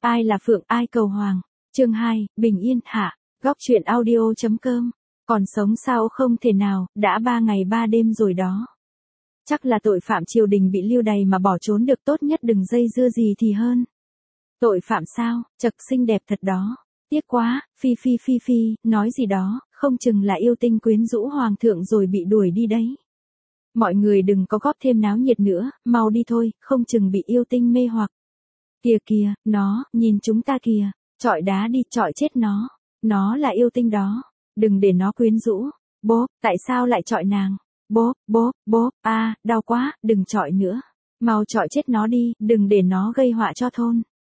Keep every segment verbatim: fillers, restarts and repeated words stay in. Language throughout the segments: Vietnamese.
Ai là Phượng, ai cầu hoàng. Chương hai, Bình Yên hạ. Góc truyện audio chấm com. Còn sống sao không thể nào, đã ba ngày ba đêm rồi đó. Chắc là tội phạm triều đình bị lưu đày mà bỏ trốn được, tốt nhất đừng dây dưa gì thì hơn. Tội phạm sao, chật xinh đẹp thật đó. Tiếc quá, phi phi phi phi, nói gì đó, không chừng là yêu tinh quyến rũ hoàng thượng rồi bị đuổi đi đấy. Mọi người đừng có góp thêm náo nhiệt nữa, mau đi thôi, không chừng bị yêu tinh mê hoặc. Kìa kìa, nó, nhìn chúng ta kìa, chọi đá đi, chọi chết nó. Nó là yêu tinh đó, đừng để nó quyến rũ. Bố, tại sao lại chọi nàng? Bố, bố, bố, a, à, đau quá, đừng chọi nữa. Mau chọi chết nó đi, đừng để nó gây họa cho thôn.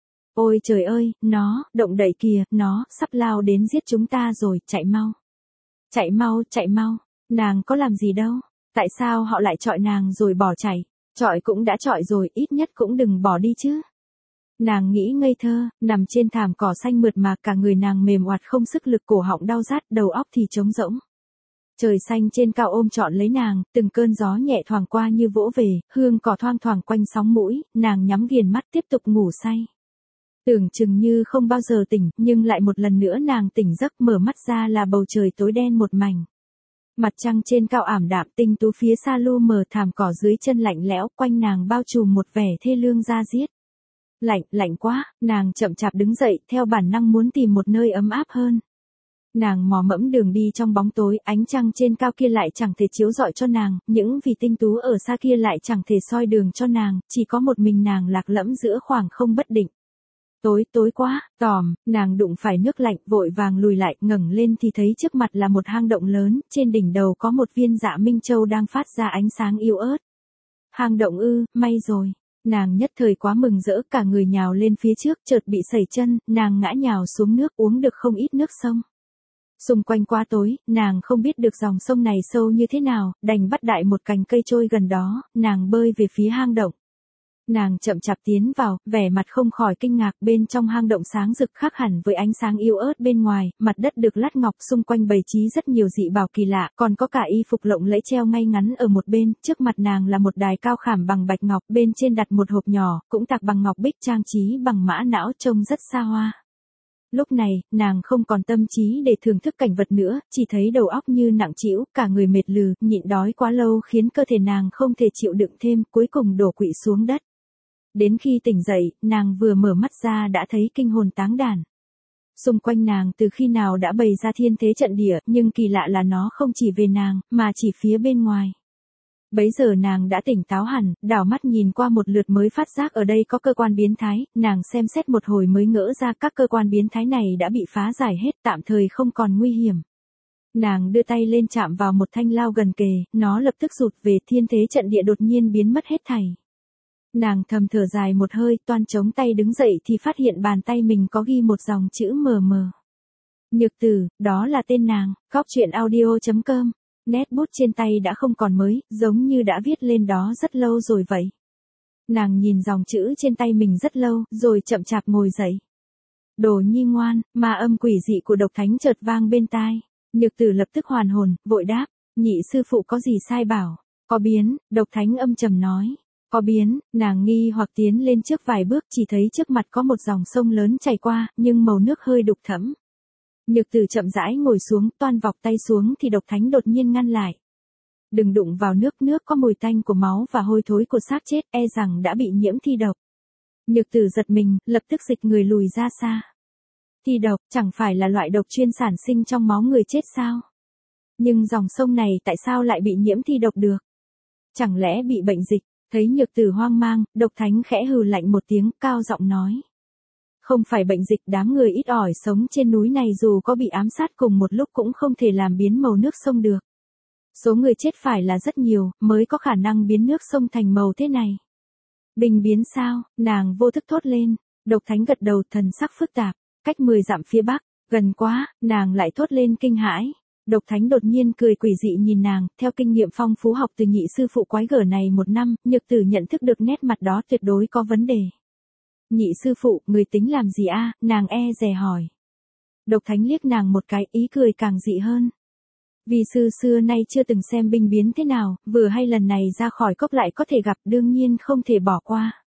Ôi trời ơi, nó, động đậy kìa, nó, sắp lao đến giết chúng ta rồi, chạy mau. Chạy mau, chạy mau, nàng có làm gì đâu, tại sao họ lại chọi nàng rồi bỏ chạy, chọi cũng đã chọi rồi, ít nhất cũng đừng bỏ đi chứ. Nàng nghĩ ngây thơ, nằm trên thảm cỏ xanh mượt mà, cả người nàng mềm oặt không sức lực, cổ họng đau rát, đầu óc thì trống rỗng. Trời xanh trên cao ôm trọn lấy nàng, từng cơn gió nhẹ thoảng qua như vỗ về, hương cỏ thoang thoảng quanh sóng mũi, nàng nhắm nghiền mắt tiếp tục ngủ say. Tưởng chừng như không bao giờ tỉnh, nhưng lại một lần nữa nàng tỉnh giấc, mở mắt ra là bầu trời tối đen một mảnh. Mặt trăng trên cao ảm đạm, tinh tú phía xa lu mờ, thảm cỏ dưới chân lạnh lẽo, quanh nàng bao trùm một vẻ thê lương da diết. Lạnh, lạnh quá, nàng chậm chạp đứng dậy, theo bản năng muốn tìm một nơi ấm áp hơn. Nàng mò mẫm đường đi trong bóng tối, ánh trăng trên cao kia lại chẳng thể chiếu rọi cho nàng, những vì tinh tú ở xa kia lại chẳng thể soi đường cho nàng, chỉ có một mình nàng lạc lõng giữa khoảng không bất định. Tối, tối quá, tòm, nàng đụng phải nước lạnh, vội vàng lùi lại, ngẩng lên thì thấy trước mặt là một hang động lớn, trên đỉnh đầu có một viên dạ minh châu đang phát ra ánh sáng yếu ớt. Hang động ư, may rồi. Nàng nhất thời quá mừng rỡ, cả người nhào lên phía trước, chợt bị sẩy chân, nàng ngã nhào xuống nước, uống được không ít nước sông. Xung quanh quá tối, nàng không biết được dòng sông này sâu như thế nào, đành bắt đại một cành cây trôi gần đó, nàng bơi về phía hang động. Nàng chậm chạp tiến vào, vẻ mặt không khỏi kinh ngạc, bên trong hang động sáng rực khác hẳn với ánh sáng yếu ớt bên ngoài, mặt đất được lát ngọc, xung quanh bày trí rất nhiều dị bảo kỳ lạ, còn có cả y phục lộng lẫy treo ngay ngắn ở một bên, trước mặt nàng là một đài cao khảm bằng bạch ngọc, bên trên đặt một hộp nhỏ, cũng tạc bằng ngọc bích, trang trí bằng mã não, trông rất xa hoa. Lúc này, nàng không còn tâm trí để thưởng thức cảnh vật nữa, chỉ thấy đầu óc như nặng trĩu, cả người mệt lừ, nhịn đói quá lâu khiến cơ thể nàng không thể chịu đựng thêm, cuối cùng đổ quỵ xuống đất. Đến khi tỉnh dậy, nàng vừa mở mắt ra đã thấy kinh hồn táng đàn. Xung quanh nàng từ khi nào đã bày ra thiên thế trận địa, nhưng kỳ lạ là nó không chỉ về nàng, mà chỉ phía bên ngoài. Bấy giờ nàng đã tỉnh táo hẳn, đảo mắt nhìn qua một lượt mới phát giác ở đây có cơ quan biến thái, nàng xem xét một hồi mới ngỡ ra các cơ quan biến thái này đã bị phá giải hết, tạm thời không còn nguy hiểm. Nàng đưa tay lên chạm vào một thanh lao gần kề, nó lập tức rụt về, thiên thế trận địa đột nhiên biến mất hết thảy. Nàng thầm thở dài một hơi, toan chống tay đứng dậy thì phát hiện bàn tay mình có ghi một dòng chữ mờ mờ. Nhược Tử, đó là tên nàng. Góc truyện audio chấm com. Nét bút trên tay đã không còn mới, giống như đã viết lên đó rất lâu rồi vậy. Nàng nhìn dòng chữ trên tay mình rất lâu, rồi chậm chạp ngồi dậy. Đồ nhi ngoan, mà âm quỷ dị của Độc Thánh chợt vang bên tai. Nhược Tử lập tức hoàn hồn, vội đáp, nhị sư phụ có gì sai bảo? Có biến, Độc Thánh âm trầm nói. Có biến, nàng nghi hoặc tiến lên trước vài bước, chỉ thấy trước mặt có một dòng sông lớn chảy qua, nhưng màu nước hơi đục thẫm. Nhược Tử chậm rãi ngồi xuống, toan vọc tay xuống thì Độc Thánh đột nhiên ngăn lại. Đừng đụng vào nước, nước có mùi tanh của máu và hôi thối của xác chết, e rằng đã bị nhiễm thi độc. Nhược Tử giật mình, lập tức dịch người lùi ra xa. Thi độc, chẳng phải là loại độc chuyên sản sinh trong máu người chết sao? Nhưng dòng sông này tại sao lại bị nhiễm thi độc được? Chẳng lẽ bị bệnh dịch? Thấy Nhược Tử hoang mang, Độc Thánh khẽ hừ lạnh một tiếng, cao giọng nói. Không phải bệnh dịch, đám người ít ỏi sống trên núi này dù có bị ám sát cùng một lúc cũng không thể làm biến màu nước sông được. Số người chết phải là rất nhiều, mới có khả năng biến nước sông thành màu thế này. Bình biến sao, nàng vô thức thốt lên. Độc Thánh gật đầu, thần sắc phức tạp, cách mười dặm phía bắc, gần quá, nàng lại thốt lên kinh hãi. Độc Thánh đột nhiên cười quỷ dị nhìn nàng, theo kinh nghiệm phong phú học từ nhị sư phụ quái gở này một năm, Nhược Tử nhận thức được nét mặt đó tuyệt đối có vấn đề. Nhị sư phụ, người tính làm gì a? Nàng e dè hỏi. Độc Thánh liếc nàng một cái, ý cười càng dị hơn. Vì sư xưa nay chưa từng xem binh biến thế nào, vừa hay lần này ra khỏi cốc lại có thể gặp, đương nhiên không thể bỏ qua.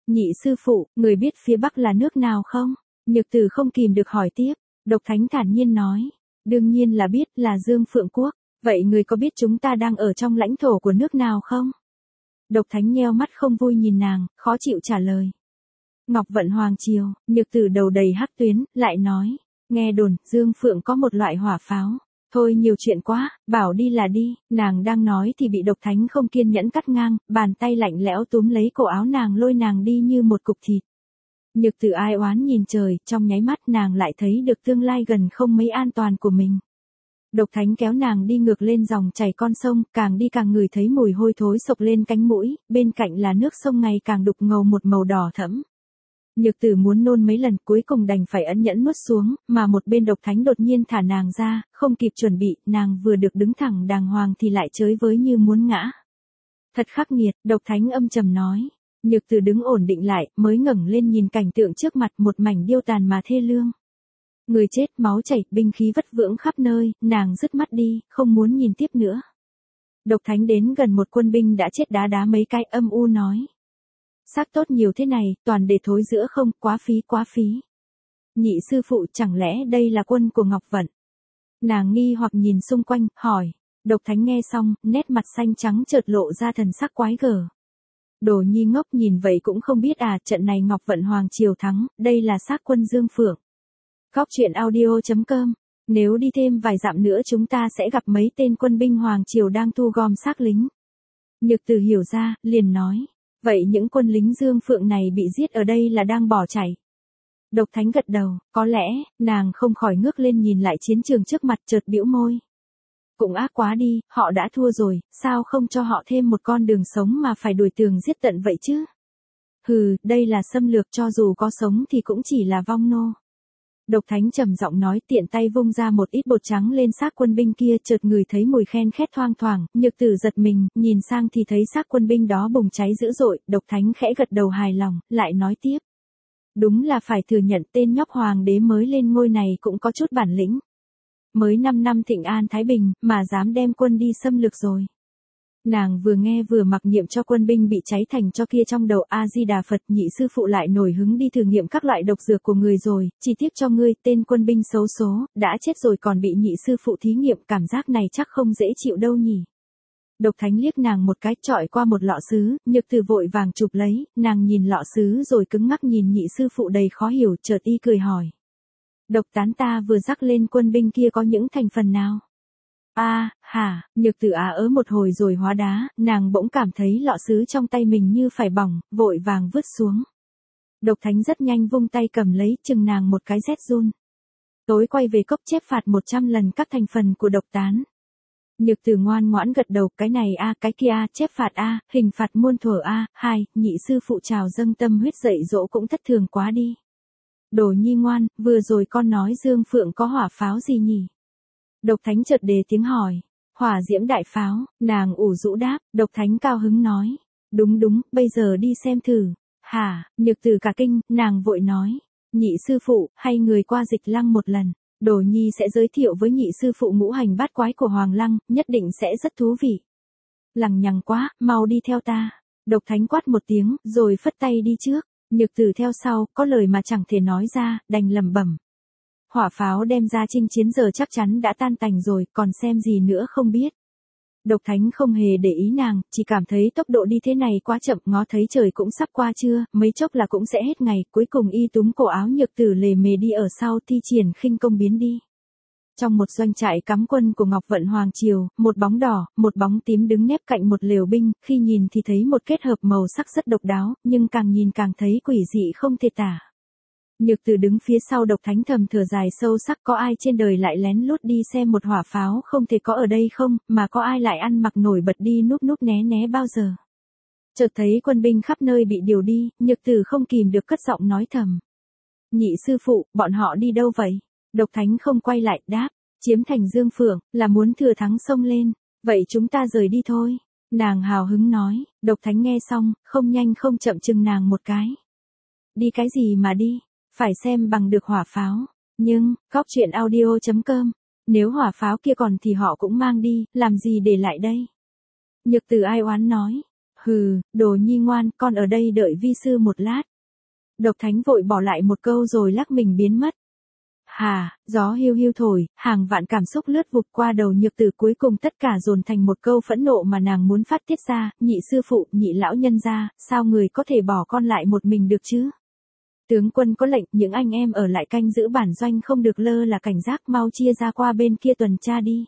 Nhị sư phụ, người biết phía Bắc là nước nào không? Nhược Tử không kìm được hỏi tiếp. Độc Thánh thản nhiên nói. Đương nhiên là biết, là Dương Phượng Quốc. Vậy người có biết chúng ta đang ở trong lãnh thổ của nước nào không? Độc Thánh nheo mắt không vui nhìn nàng, khó chịu trả lời. Ngọc Vận Hoàng Triều. Nhược Tử đầu đầy hắc tuyến, lại nói. Nghe đồn, Dương Phượng có một loại hỏa pháo. Thôi nhiều chuyện quá, bảo đi là đi. Nàng đang nói thì bị Độc Thánh không kiên nhẫn cắt ngang, bàn tay lạnh lẽo túm lấy cổ áo nàng lôi nàng đi như một cục thịt. Nhược Tử ai oán nhìn trời, trong nháy mắt nàng lại thấy được tương lai gần không mấy an toàn của mình. Độc Thánh kéo nàng đi ngược lên dòng chảy con sông, càng đi càng ngửi thấy mùi hôi thối sộc lên cánh mũi, bên cạnh là nước sông ngày càng đục ngầu một màu đỏ thẫm. Nhược Tử muốn nôn mấy lần cuối cùng đành phải ẩn nhẫn nuốt xuống, mà một bên Độc Thánh đột nhiên thả nàng ra, không kịp chuẩn bị, nàng vừa được đứng thẳng đàng hoàng thì lại chới với như muốn ngã. Thật khắc nghiệt, Độc Thánh âm trầm nói. Nhược Tử đứng ổn định lại, mới ngẩng lên nhìn cảnh tượng trước mặt, một mảnh điêu tàn mà thê lương. Người chết, máu chảy, binh khí vất vưởng khắp nơi, nàng dứt mắt đi, không muốn nhìn tiếp nữa. Độc Thánh đến gần một quân binh đã chết đá đá mấy cái, âm u nói. Xác tốt nhiều thế này, toàn để thối giữa không, quá phí quá phí. Nhị sư phụ, chẳng lẽ đây là quân của Ngọc Vận? Nàng nghi hoặc nhìn xung quanh, hỏi. Độc Thánh nghe xong, nét mặt xanh trắng chợt lộ ra thần sắc quái gở. Đồ nhi ngốc nhìn vậy cũng không biết à, trận này Ngọc Vận Hoàng Triều thắng, đây là xác quân Dương Phượng. Góc truyện audio chấm com. Nếu đi thêm vài dặm nữa chúng ta sẽ gặp mấy tên quân binh Hoàng Triều đang thu gom xác lính. Nhược Tử hiểu ra, liền nói. Vậy những quân lính Dương Phượng này bị giết ở đây là đang bỏ chạy. Độc Thánh gật đầu, có lẽ, nàng không khỏi ngước lên nhìn lại chiến trường trước mặt chợt bĩu môi. Cũng ác quá đi, họ đã thua rồi, sao không cho họ thêm một con đường sống mà phải đuổi tường giết tận vậy chứ? Hừ, đây là xâm lược, cho dù có sống thì cũng chỉ là vong nô. Độc Thánh trầm giọng nói, tiện tay vung ra một ít bột trắng lên xác quân binh kia, chợt ngửi thấy mùi khen khét thoang thoảng, Nhược Tử giật mình, nhìn sang thì thấy xác quân binh đó bùng cháy dữ dội, Độc Thánh khẽ gật đầu hài lòng, lại nói tiếp. Đúng là phải thừa nhận tên nhóc hoàng đế mới lên ngôi này cũng có chút bản lĩnh. Mới năm năm thịnh an Thái Bình, mà dám đem quân đi xâm lược rồi. Nàng vừa nghe vừa mặc niệm cho quân binh bị cháy thành cho kia trong đầu. A-di-đà Phật. Nhị sư phụ lại nổi hứng đi thử nghiệm các loại độc dược của người rồi, chỉ tiếc cho ngươi, tên quân binh xấu số, đã chết rồi còn bị nhị sư phụ thí nghiệm, cảm giác này chắc không dễ chịu đâu nhỉ. Độc Thánh liếc nàng một cái, chọi qua một lọ sứ, Nhược Tử vội vàng chụp lấy, nàng nhìn lọ sứ rồi cứng ngắc nhìn nhị sư phụ đầy khó hiểu, chợt y cười hỏi. Độc tán ta vừa rắc lên quân binh kia có những thành phần nào? A, à, hả, Nhược Tử á ớ một hồi rồi hóa đá, nàng bỗng cảm thấy lọ sứ trong tay mình như phải bỏng, vội vàng vứt xuống. Độc Thánh rất nhanh vung tay cầm lấy, chừng nàng một cái rét run. Tối quay về cốc chép phạt một trăm lần các thành phần của độc tán. Nhược Tử ngoan ngoãn gật đầu, cái này a, cái kia a, chép phạt a, hình phạt muôn thuở a, hai, nhị sư phụ trào dâng tâm huyết dạy dỗ cũng thất thường quá đi. Đồ nhi ngoan, vừa rồi con nói Dương Phượng có hỏa pháo gì nhỉ? Độc Thánh chợt đề tiếng hỏi. Hỏa diễm đại pháo, nàng ủ rũ đáp, Độc Thánh cao hứng nói. Đúng đúng, bây giờ đi xem thử. Hả, Nhược Tử cả kinh, nàng vội nói. Nhị sư phụ, hay người qua Dịch Lăng một lần. Đồ nhi sẽ giới thiệu với nhị sư phụ ngũ hành bát quái của Hoàng Lăng, nhất định sẽ rất thú vị. Lằng nhằng quá, mau đi theo ta. Độc Thánh quát một tiếng, rồi phất tay đi trước. Nhược Tử theo sau, có lời mà chẳng thể nói ra, đành lẩm bẩm. Hỏa pháo đem ra chinh chiến giờ chắc chắn đã tan tành rồi, còn xem gì nữa không biết. Độc Thánh không hề để ý nàng, chỉ cảm thấy tốc độ đi thế này quá chậm, ngó thấy trời cũng sắp qua trưa, mấy chốc là cũng sẽ hết ngày, cuối cùng y túm cổ áo Nhược Tử lề mề đi ở sau, thi triển khinh công biến đi. Trong một doanh trại cắm quân của Ngọc Vận Hoàng Triều, một bóng đỏ, một bóng tím đứng nép cạnh một lều binh, khi nhìn thì thấy một kết hợp màu sắc rất độc đáo, nhưng càng nhìn càng thấy quỷ dị không thể tả. Nhược Tử đứng phía sau Độc Thánh thầm thở dài sâu sắc, có ai trên đời lại lén lút đi xem một hỏa pháo không thể có ở đây không, mà có ai lại ăn mặc nổi bật đi núp núp né né bao giờ. Chợt thấy quân binh khắp nơi bị điều đi, Nhược Tử không kìm được cất giọng nói thầm. Nhị sư phụ, bọn họ đi đâu vậy? Độc Thánh không quay lại, đáp, chiếm thành Dương Phượng, là muốn thừa thắng xông lên, vậy chúng ta rời đi thôi. Nàng hào hứng nói, Độc Thánh nghe xong, không nhanh không chậm chừng nàng một cái. Đi cái gì mà đi? Phải xem bằng được hỏa pháo. Nhưng, góc truyện audio chấm com. Nếu hỏa pháo kia còn thì họ cũng mang đi, làm gì để lại đây? Nhược Tử ai oán nói. Hừ, đồ nhi ngoan, con ở đây đợi vi sư một lát. Độc Thánh vội bỏ lại một câu rồi lắc mình biến mất. Hà, gió hiu hiu thổi, hàng vạn cảm xúc lướt vụt qua đầu Nhược Tử, cuối cùng tất cả dồn thành một câu phẫn nộ mà nàng muốn phát tiết ra, nhị sư phụ, nhị lão nhân gia, sao người có thể bỏ con lại một mình được chứ? Tướng quân có lệnh, những anh em ở lại canh giữ bản doanh không được lơ là cảnh giác, mau chia ra qua bên kia tuần tra đi.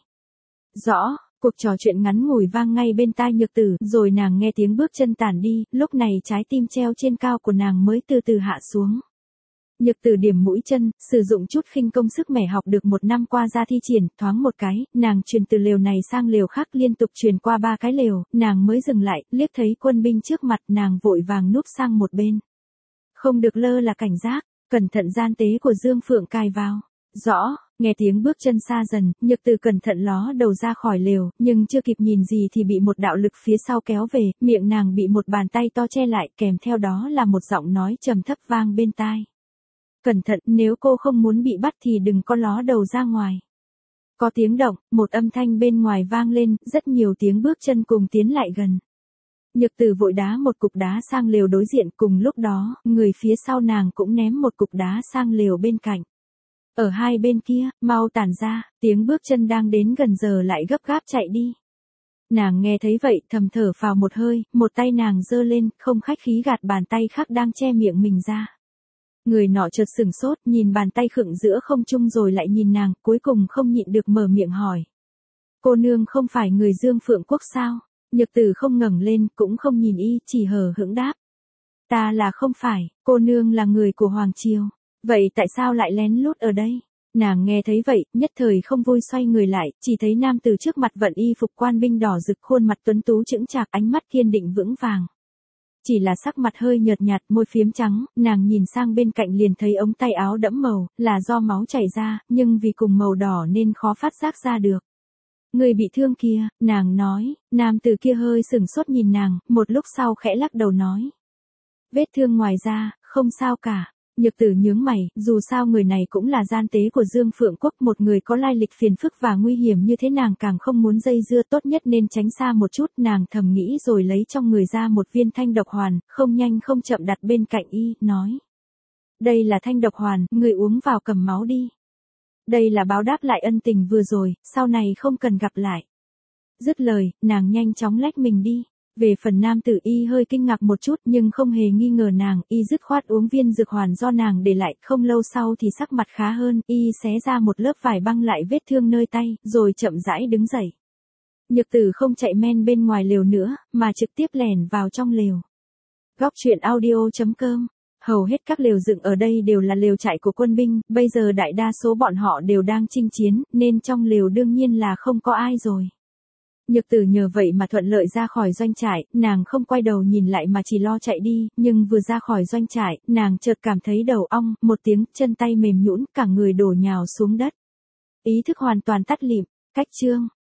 Rõ. Cuộc trò chuyện ngắn ngủi vang ngay bên tai Nhược Tử, rồi nàng nghe tiếng bước chân tản đi, lúc này trái tim treo trên cao của nàng mới từ từ hạ xuống. Nhược Tử điểm mũi chân, sử dụng chút khinh công sức mẻ học được một năm qua ra thi triển, thoáng một cái, nàng truyền từ lều này sang lều khác liên tục truyền qua ba cái lều, nàng mới dừng lại, liếc thấy quân binh trước mặt, nàng vội vàng núp sang một bên. Không được lơ là cảnh giác, cẩn thận gian tế của Dương Phượng cài vào. Rõ. Nghe tiếng bước chân xa dần, Nhược Tử cẩn thận ló đầu ra khỏi lều, nhưng chưa kịp nhìn gì thì bị một đạo lực phía sau kéo về, miệng nàng bị một bàn tay to che lại, kèm theo đó là một giọng nói trầm thấp vang bên tai. Cẩn thận, nếu cô không muốn bị bắt thì đừng có ló đầu ra ngoài. Có tiếng động, một âm thanh bên ngoài vang lên, rất nhiều tiếng bước chân cùng tiến lại gần. Nhược Tử vội đá một cục đá sang lều đối diện, cùng lúc đó, người phía sau nàng cũng ném một cục đá sang lều bên cạnh. Ở hai bên kia, mau tản ra, tiếng bước chân đang đến gần giờ lại gấp gáp chạy đi. Nàng nghe thấy vậy, thầm thở phào một hơi, một tay nàng giơ lên, không khách khí gạt bàn tay khác đang che miệng mình ra. Người nọ chợt sửng sốt, nhìn bàn tay khựng giữa không trung rồi lại nhìn nàng, cuối cùng không nhịn được mở miệng hỏi. Cô nương không phải người Dương Phượng Quốc sao? Nhược Tử không ngẩng lên, cũng không nhìn y, chỉ hờ hững đáp. Ta là không phải, cô nương là người của Hoàng Triều. Vậy tại sao lại lén lút ở đây? Nàng nghe thấy vậy, nhất thời không vui xoay người lại, chỉ thấy nam từ trước mặt vận y phục quan binh đỏ rực, khuôn mặt tuấn tú chững chạc, ánh mắt kiên định vững vàng. Chỉ là sắc mặt hơi nhợt nhạt, môi phiếm trắng, nàng nhìn sang bên cạnh liền thấy ống tay áo đẫm màu, là do máu chảy ra, nhưng vì cùng màu đỏ nên khó phát giác ra được. Người bị thương kia, nàng nói, nam từ kia hơi sửng sốt nhìn nàng, một lúc sau khẽ lắc đầu nói. Vết thương ngoài ra, không sao cả. Nhược Tử nhướng mày, dù sao người này cũng là gian tế của Dương Phượng Quốc, một người có lai lịch phiền phức và nguy hiểm như thế nàng càng không muốn dây dưa, tốt nhất nên tránh xa một chút, nàng thầm nghĩ rồi lấy trong người ra một viên thanh độc hoàn, không nhanh không chậm đặt bên cạnh y, nói. Đây là thanh độc hoàn, người uống vào cầm máu đi. Đây là báo đáp lại ân tình vừa rồi, sau này không cần gặp lại. Dứt lời, nàng nhanh chóng lách mình đi. Về phần nam tử y hơi kinh ngạc một chút nhưng không hề nghi ngờ nàng, y dứt khoát uống viên dược hoàn do nàng để lại, không lâu sau thì sắc mặt khá hơn, y xé ra một lớp vải băng lại vết thương nơi tay, rồi chậm rãi đứng dậy. Nhược Tử không chạy men bên ngoài lều nữa, mà trực tiếp lẻn vào trong lều. Góc truyện audio chấm com. Hầu hết các lều dựng ở đây đều là lều trại của quân binh, bây giờ đại đa số bọn họ đều đang chinh chiến, nên trong lều đương nhiên là không có ai rồi. Nhược Tử nhờ vậy mà thuận lợi ra khỏi doanh trại, nàng không quay đầu nhìn lại mà chỉ lo chạy đi, nhưng vừa ra khỏi doanh trại, nàng chợt cảm thấy đầu ong, một tiếng, chân tay mềm nhũn, cả người đổ nhào xuống đất. Ý thức hoàn toàn tắt lịm, cách chương.